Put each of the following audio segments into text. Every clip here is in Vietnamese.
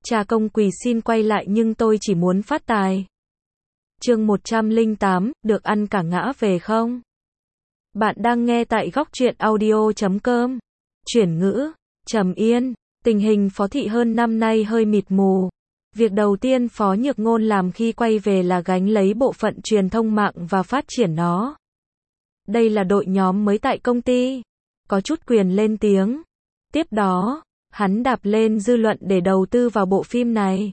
Cha công quỳ xin quay lại nhưng tôi chỉ muốn phát tài. Chương 108, được ăn cả ngã về không? Bạn đang nghe tại góc truyện audio.com. Chuyển ngữ, Trầm Yên, tình hình Phó Thị hơn năm nay hơi mịt mù. Việc đầu tiên Phó Nhược Ngôn làm khi quay về là gánh lấy bộ phận truyền thông mạng và phát triển nó. Đây là đội nhóm mới tại công ty, có chút quyền lên tiếng. Tiếp đó, hắn đạp lên dư luận để đầu tư vào bộ phim này.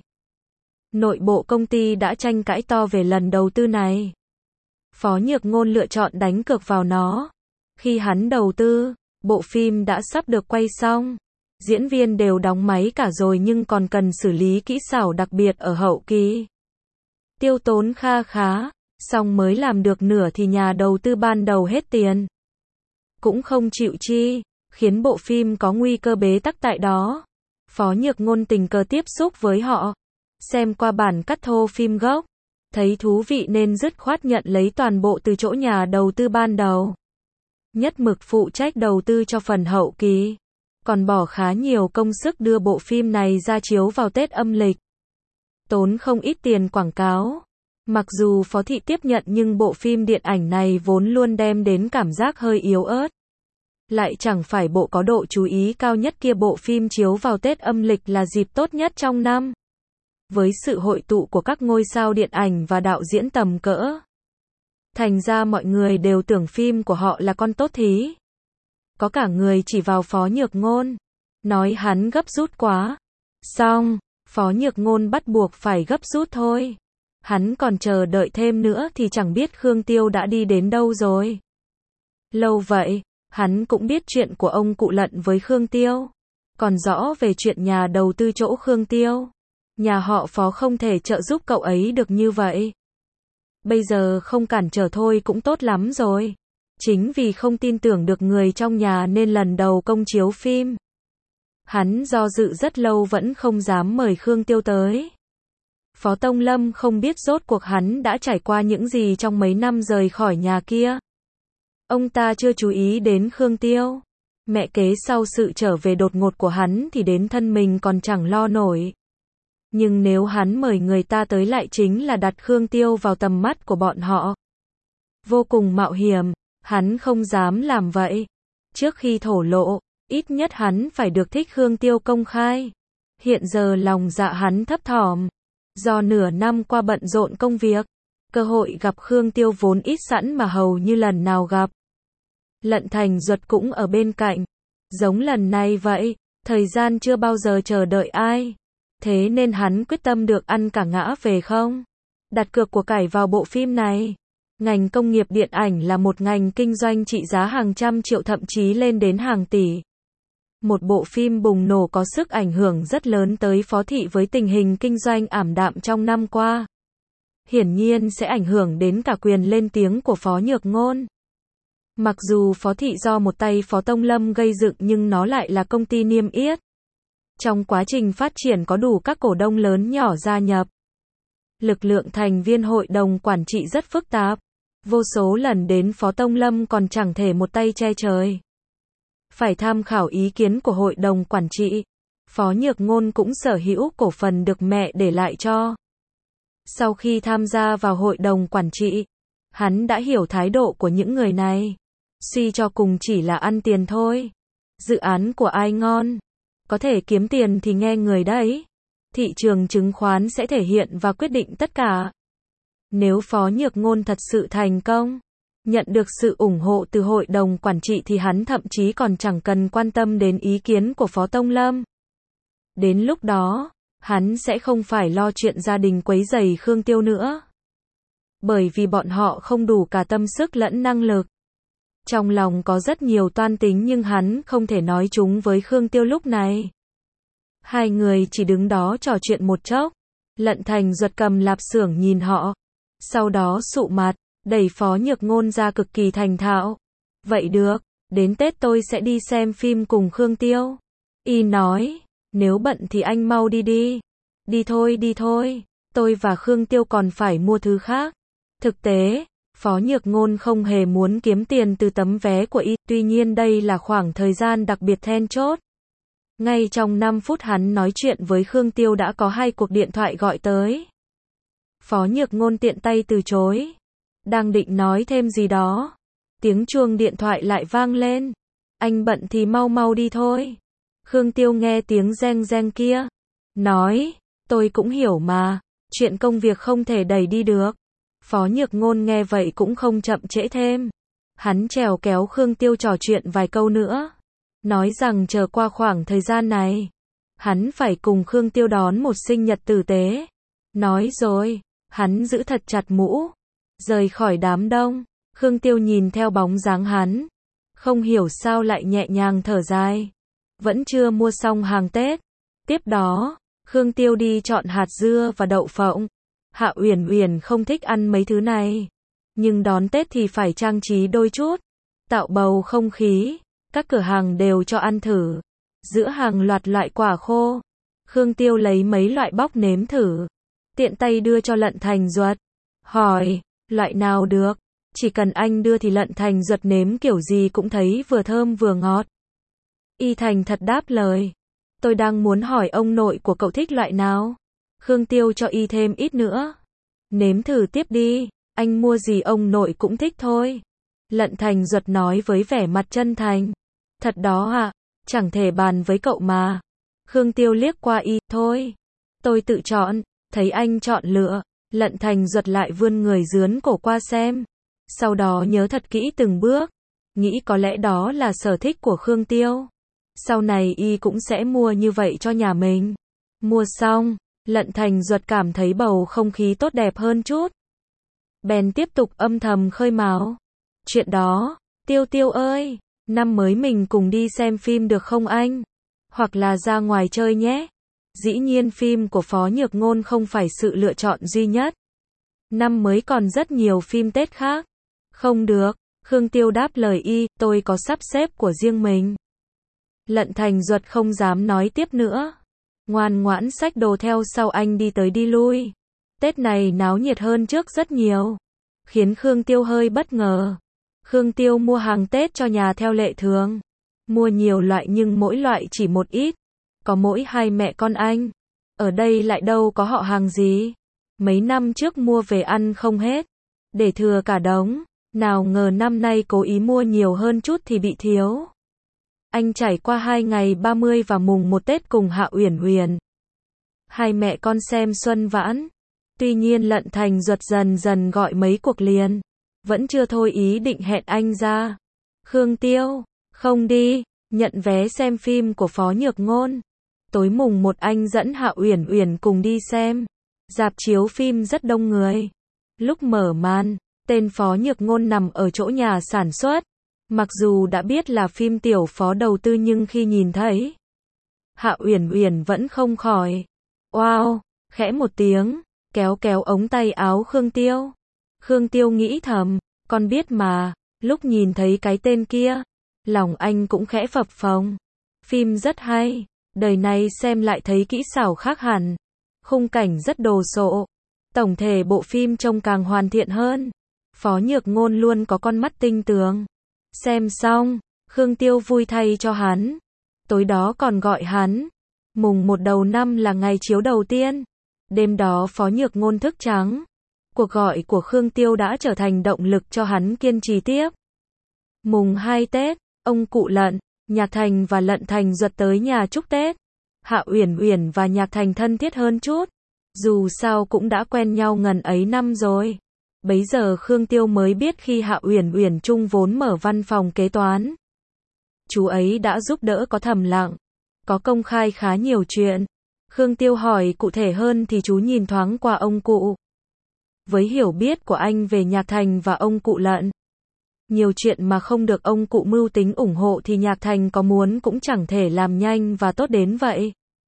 Nội bộ công ty đã tranh cãi to về lần đầu tư này. Phó Nhược Ngôn lựa chọn đánh cược vào nó. Khi hắn đầu tư, bộ phim đã sắp được quay xong. Diễn viên đều đóng máy cả rồi nhưng còn cần xử lý kỹ xảo đặc biệt ở hậu kỳ. Tiêu tốn kha khá, xong mới làm được nửa thì nhà đầu tư ban đầu hết tiền. Cũng không chịu chi, khiến bộ phim có nguy cơ bế tắc tại đó. Phó Nhược Ngôn tình cờ tiếp xúc với họ, xem qua bản cắt thô phim gốc, thấy thú vị nên dứt khoát nhận lấy toàn bộ từ chỗ nhà đầu tư ban đầu. Nhất mực phụ trách đầu tư cho phần hậu kỳ, còn bỏ khá nhiều công sức đưa bộ phim này ra chiếu vào Tết âm lịch. Tốn không ít tiền quảng cáo. Mặc dù Phó Thị tiếp nhận nhưng bộ phim điện ảnh này vốn luôn đem đến cảm giác hơi yếu ớt. Lại chẳng phải bộ có độ chú ý cao nhất kia, bộ phim chiếu vào Tết âm lịch là dịp tốt nhất trong năm. Với sự hội tụ của các ngôi sao điện ảnh và đạo diễn tầm cỡ. Thành ra mọi người đều tưởng phim của họ là con tốt thí. Có cả người chỉ vào Phó Nhược Ngôn, nói hắn gấp rút quá. Xong, Phó Nhược Ngôn bắt buộc phải gấp rút thôi. Hắn còn chờ đợi thêm nữa thì chẳng biết Khương Tiêu đã đi đến đâu rồi. Lâu vậy, hắn cũng biết chuyện của ông cụ Lận với Khương Tiêu. Còn rõ về chuyện nhà đầu tư chỗ Khương Tiêu. Nhà họ Phó không thể trợ giúp cậu ấy được như vậy. Bây giờ không cản trở thôi cũng tốt lắm rồi. Chính vì không tin tưởng được người trong nhà nên lần đầu công chiếu phim, hắn do dự rất lâu vẫn không dám mời Khương Tiêu tới. Phó Tông Lâm không biết rốt cuộc hắn đã trải qua những gì trong mấy năm rời khỏi nhà kia. Ông ta chưa chú ý đến Khương Tiêu. Mẹ kế sau sự trở về đột ngột của hắn thì đến thân mình còn chẳng lo nổi. Nhưng nếu hắn mời người ta tới lại chính là đặt Khương Tiêu vào tầm mắt của bọn họ. Vô cùng mạo hiểm, hắn không dám làm vậy. Trước khi thổ lộ, ít nhất hắn phải được thích Khương Tiêu công khai. Hiện giờ lòng dạ hắn thấp thỏm. Do nửa năm qua bận rộn công việc, cơ hội gặp Khương Tiêu vốn ít sẵn mà hầu như lần nào gặp. Lận Thành Duật cũng ở bên cạnh. Giống lần này vậy, thời gian chưa bao giờ chờ đợi ai. Thế nên hắn quyết tâm được ăn cả ngã về không. Đặt cược của cải vào bộ phim này. Ngành công nghiệp điện ảnh là một ngành kinh doanh trị giá hàng trăm triệu thậm chí lên đến hàng tỷ. Một bộ phim bùng nổ có sức ảnh hưởng rất lớn tới Phó Thị với tình hình kinh doanh ảm đạm trong năm qua. Hiển nhiên sẽ ảnh hưởng đến cả quyền lên tiếng của Phó Nhược Ngôn. Mặc dù Phó Thị do một tay Phó Tông Lâm gây dựng nhưng nó lại là công ty niêm yết. Trong quá trình phát triển có đủ các cổ đông lớn nhỏ gia nhập. Lực lượng thành viên hội đồng quản trị rất phức tạp. Vô số lần đến Phó Tông Lâm còn chẳng thể một tay che trời. Phải tham khảo ý kiến của hội đồng quản trị. Phó Nhược Ngôn cũng sở hữu cổ phần được mẹ để lại cho. Sau khi tham gia vào hội đồng quản trị, hắn đã hiểu thái độ của những người này. Suy cho cùng chỉ là ăn tiền thôi. Dự án của ai ngon, có thể kiếm tiền thì nghe người đấy. Thị trường chứng khoán sẽ thể hiện và quyết định tất cả. Nếu Phó Nhược Ngôn thật sự thành công, nhận được sự ủng hộ từ hội đồng quản trị thì hắn thậm chí còn chẳng cần quan tâm đến ý kiến của Phó Tông Lâm. Đến lúc đó, hắn sẽ không phải lo chuyện gia đình quấy rầy Khương Tiêu nữa. Bởi vì bọn họ không đủ cả tâm sức lẫn năng lực. Trong lòng có rất nhiều toan tính nhưng hắn không thể nói chúng với Khương Tiêu lúc này. Hai người chỉ đứng đó trò chuyện một chốc. Lận Thành Duật cầm lạp xưởng nhìn họ. Sau đó sụ mặt, đẩy Phó Nhược Ngôn ra cực kỳ thành thạo. Vậy được, đến Tết tôi sẽ đi xem phim cùng Khương Tiêu. Y nói, nếu bận thì anh mau đi đi. Đi thôi, tôi và Khương Tiêu còn phải mua thứ khác. Thực tế, Phó Nhược Ngôn không hề muốn kiếm tiền từ tấm vé của Y, tuy nhiên đây là khoảng thời gian đặc biệt then chốt. Ngay trong 5 phút hắn nói chuyện với Khương Tiêu đã có 2 cuộc điện thoại gọi tới. Phó Nhược Ngôn tiện tay từ chối. Đang định nói thêm gì đó. Tiếng chuông điện thoại lại vang lên. Anh bận thì mau mau đi thôi. Khương Tiêu nghe tiếng reng reng kia. Nói, tôi cũng hiểu mà. Chuyện công việc không thể đẩy đi được. Phó Nhược Ngôn nghe vậy cũng không chậm trễ thêm. Hắn trèo kéo Khương Tiêu trò chuyện vài câu nữa. Nói rằng chờ qua khoảng thời gian này, hắn phải cùng Khương Tiêu đón một sinh nhật tử tế. Nói rồi, hắn giữ thật chặt mũ. Rời khỏi đám đông. Khương Tiêu nhìn theo bóng dáng hắn. Không hiểu sao lại nhẹ nhàng thở dài. Vẫn chưa mua xong hàng Tết. Tiếp đó, Khương Tiêu đi chọn hạt dưa và đậu phộng. Hạ Uyển Uyển không thích ăn mấy thứ này. Nhưng đón Tết thì phải trang trí đôi chút. Tạo bầu không khí. Các cửa hàng đều cho ăn thử. Giữa hàng loạt loại quả khô. Khương Tiêu lấy mấy loại bóc nếm thử. Tiện tay đưa cho Lận Thành Duật. Hỏi, loại nào được? Chỉ cần anh đưa thì Lận Thành Duật nếm kiểu gì cũng thấy vừa thơm vừa ngọt. Y thành thật đáp lời. Tôi đang muốn hỏi ông nội của cậu thích loại nào? Khương Tiêu cho Y thêm ít nữa. Nếm thử tiếp đi, anh mua gì ông nội cũng thích thôi. Lận Thành Duật nói với vẻ mặt chân thành. Thật đó ạ, chẳng thể bàn với cậu mà. Khương Tiêu liếc qua Y, thôi. Tôi tự chọn, thấy anh chọn lựa. Lận Thành Duật lại vươn người dướn cổ qua xem. Sau đó nhớ thật kỹ từng bước. Nghĩ có lẽ đó là sở thích của Khương Tiêu. Sau này Y cũng sẽ mua như vậy cho nhà mình. Mua xong, Lận Thành Duật cảm thấy bầu không khí tốt đẹp hơn chút. Bèn tiếp tục âm thầm khơi mào. Chuyện đó, Tiêu Tiêu ơi, năm mới mình cùng đi xem phim được không anh? Hoặc là ra ngoài chơi nhé. Dĩ nhiên phim của Phó Nhược Ngôn không phải sự lựa chọn duy nhất. Năm mới còn rất nhiều phim Tết khác. Không được, Khương Tiêu đáp lời Y, tôi có sắp xếp của riêng mình. Lận Thành Duật không dám nói tiếp nữa. Ngoan ngoãn xách đồ theo sau anh đi tới đi lui. Tết này náo nhiệt hơn trước rất nhiều. Khiến Khương Tiêu hơi bất ngờ. Khương Tiêu mua hàng Tết cho nhà theo lệ thường. Mua nhiều loại nhưng mỗi loại chỉ một ít. Có mỗi 2 mẹ con anh. Ở đây lại đâu có họ hàng gì. Mấy năm trước mua về ăn không hết. Để thừa cả đống. Nào ngờ năm nay cố ý mua nhiều hơn chút thì bị thiếu. Anh trải qua 2 ngày 30 và mùng 1 Tết cùng Hạ Uyển Uyển. 2 mẹ con xem xuân vãn. Tuy nhiên Lận Thành Duật dần dần gọi mấy cuộc liền. Vẫn chưa thôi ý định hẹn anh ra. Khương Tiêu, không đi, nhận vé xem phim của Phó Nhược Ngôn. Tối mùng 1 anh dẫn Hạ Uyển Uyển cùng đi xem. Rạp chiếu phim rất đông người. Lúc mở màn, tên Phó Nhược Ngôn nằm ở chỗ nhà sản xuất. Mặc dù đã biết là phim tiểu Phó đầu tư nhưng khi nhìn thấy, Hạ Uyển Uyển vẫn không khỏi. Wow, khẽ một tiếng, kéo kéo ống tay áo Khương Tiêu. Khương Tiêu nghĩ thầm, con biết mà, lúc nhìn thấy cái tên kia, lòng anh cũng khẽ phập phồng. Phim rất hay, đời này xem lại thấy kỹ xảo khác hẳn. Khung cảnh rất đồ sộ. Tổng thể bộ phim trông càng hoàn thiện hơn. Phó Nhược Ngôn luôn có con mắt tinh tường. Xem xong, Khương Tiêu vui thay cho hắn. Tối đó còn gọi hắn. Mùng 1 đầu năm là ngày chiếu đầu tiên. Đêm đó Phó Nhược Ngôn thức trắng. Cuộc gọi của Khương Tiêu đã trở thành động lực cho hắn kiên trì tiếp. Mùng 2 Tết, ông cụ Lận, Nhạc Thành và Lận Thành Duật tới nhà chúc Tết. Hạ Uyển Uyển và Nhạc Thành thân thiết hơn chút. Dù sao cũng đã quen nhau ngần ấy năm rồi. Bấy giờ Khương Tiêu mới biết khi Hạ Uyển Uyển chung vốn mở văn phòng kế toán. Chú ấy đã giúp đỡ có thầm lặng. Có công khai khá nhiều chuyện. Khương Tiêu hỏi cụ thể hơn thì chú nhìn thoáng qua ông cụ. Với hiểu biết của anh về Nhạc Thành và ông cụ Lận, nhiều chuyện mà không được ông cụ mưu tính ủng hộ thì Nhạc Thành có muốn cũng chẳng thể làm nhanh và tốt đến vậy.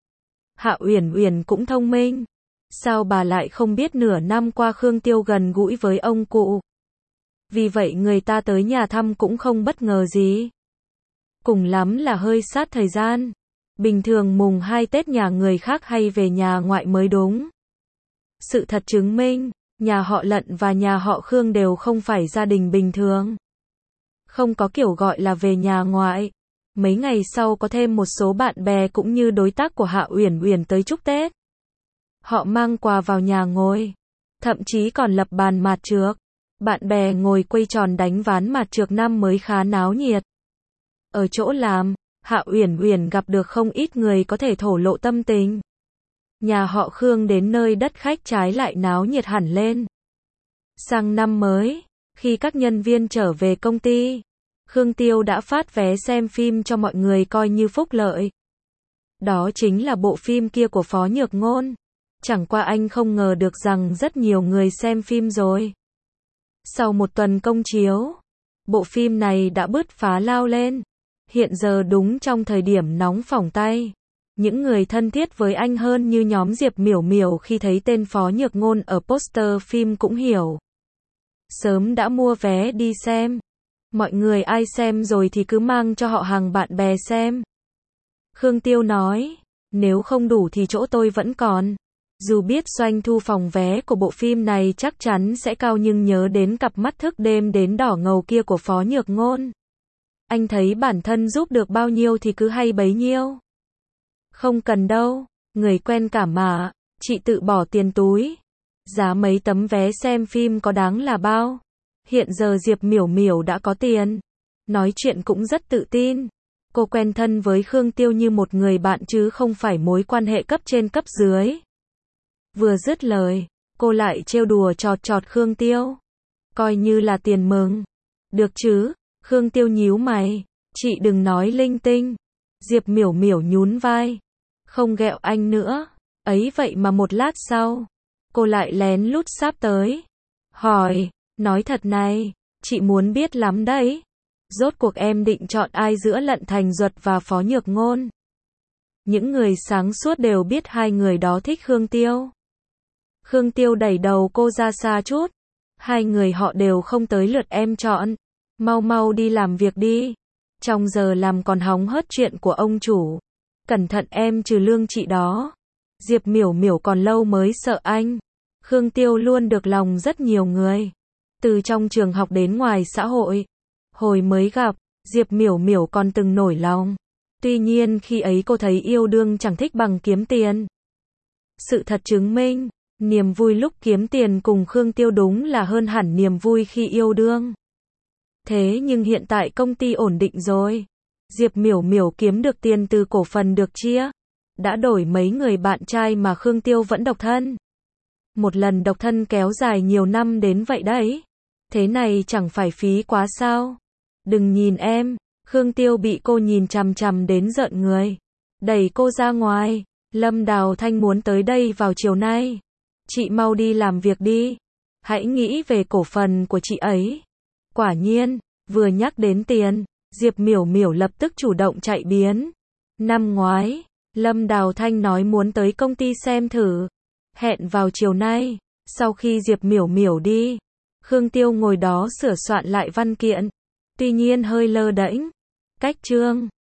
Hạ Uyển Uyển cũng thông minh. Sao bà lại không biết nửa năm qua Khương Tiêu gần gũi với ông cụ? Vì vậy người ta tới nhà thăm cũng không bất ngờ gì. Cùng lắm là hơi sát thời gian. Bình thường mùng 2 Tết nhà người khác hay về nhà ngoại mới đúng. Sự thật chứng minh, nhà họ Lận và nhà họ Khương đều không phải gia đình bình thường. Không có kiểu gọi là về nhà ngoại. Mấy ngày sau có thêm một số bạn bè cũng như đối tác của Hạ Uyển Uyển tới chúc Tết. Họ mang quà vào nhà ngồi, thậm chí còn lập bàn mạt trược. Bạn bè ngồi quây tròn đánh ván mạt trược năm mới khá náo nhiệt. Ở chỗ làm, Hạ Uyển Uyển gặp được không ít người có thể thổ lộ tâm tình. Nhà họ Khương đến nơi đất khách trái lại náo nhiệt hẳn lên. Sang năm mới, khi các nhân viên trở về công ty, Khương Tiêu đã phát vé xem phim cho mọi người coi như phúc lợi. Đó chính là bộ phim kia của Phó Nhược Ngôn. Chẳng qua anh không ngờ được rằng rất nhiều người xem phim rồi. Sau một tuần công chiếu, bộ phim này đã bứt phá lao lên. Hiện giờ đúng trong thời điểm nóng phỏng tay. Những người thân thiết với anh hơn như nhóm Diệp Miểu Miểu khi thấy tên Phó Nhược Ngôn ở poster phim cũng hiểu. Sớm đã mua vé đi xem. Mọi người ai xem rồi thì cứ mang cho họ hàng bạn bè xem. Khương Tiêu nói, nếu không đủ thì chỗ tôi vẫn còn. Dù biết doanh thu phòng vé của bộ phim này chắc chắn sẽ cao nhưng nhớ đến cặp mắt thức đêm đến đỏ ngầu kia của Phó Nhược Ngôn. Anh thấy bản thân giúp được bao nhiêu thì cứ hay bấy nhiêu. Không cần đâu, người quen cả mà, chị tự bỏ tiền túi. Giá mấy tấm vé xem phim có đáng là bao? Hiện giờ Diệp Miểu Miểu đã có tiền. Nói chuyện cũng rất tự tin. Cô quen thân với Khương Tiêu như một người bạn chứ không phải mối quan hệ cấp trên cấp dưới. Vừa dứt lời, cô lại trêu đùa chọt chọt Khương Tiêu. Coi như là tiền mừng. Được chứ? Khương Tiêu nhíu mày. Chị đừng nói linh tinh. Diệp Miểu Miểu nhún vai. Không ghẹo anh nữa. Ấy vậy mà một lát sau, cô lại lén lút sáp tới. Hỏi, nói thật này, chị muốn biết lắm đấy. Rốt cuộc em định chọn ai giữa Lận Thành Duật và Phó Nhược Ngôn? Những người sáng suốt đều biết hai người đó thích Khương Tiêu. Khương Tiêu đẩy đầu cô ra xa chút. Hai người họ đều không tới lượt em chọn. Mau mau đi làm việc đi. Trong giờ làm còn hóng hớt chuyện của ông chủ. Cẩn thận em trừ lương chị đó. Diệp Miểu Miểu còn lâu mới sợ anh. Khương Tiêu luôn được lòng rất nhiều người. Từ trong trường học đến ngoài xã hội. Hồi mới gặp, Diệp Miểu Miểu còn từng nổi lòng. Tuy nhiên khi ấy cô thấy yêu đương chẳng thích bằng kiếm tiền. Sự thật chứng minh, niềm vui lúc kiếm tiền cùng Khương Tiêu đúng là hơn hẳn niềm vui khi yêu đương. Thế nhưng hiện tại công ty ổn định rồi. Diệp Miểu Miểu kiếm được tiền từ cổ phần được chia. Đã đổi mấy người bạn trai mà Khương Tiêu vẫn độc thân. Một lần độc thân kéo dài nhiều năm đến vậy đấy. Thế này chẳng phải phí quá sao? Đừng nhìn em. Khương Tiêu bị cô nhìn chằm chằm đến rợn người. Đẩy cô ra ngoài. Lâm Đào Thanh muốn tới đây vào chiều nay. Chị mau đi làm việc đi. Hãy nghĩ về cổ phần của chị ấy. Quả nhiên, vừa nhắc đến tiền, Diệp Miểu Miểu lập tức chủ động chạy biến. Năm ngoái, Lâm Đào Thanh nói muốn tới công ty xem thử. Hẹn vào chiều nay. Sau khi Diệp Miểu Miểu đi, Khương Tiêu ngồi đó sửa soạn lại văn kiện. Tuy nhiên hơi lơ đễnh. Cách chương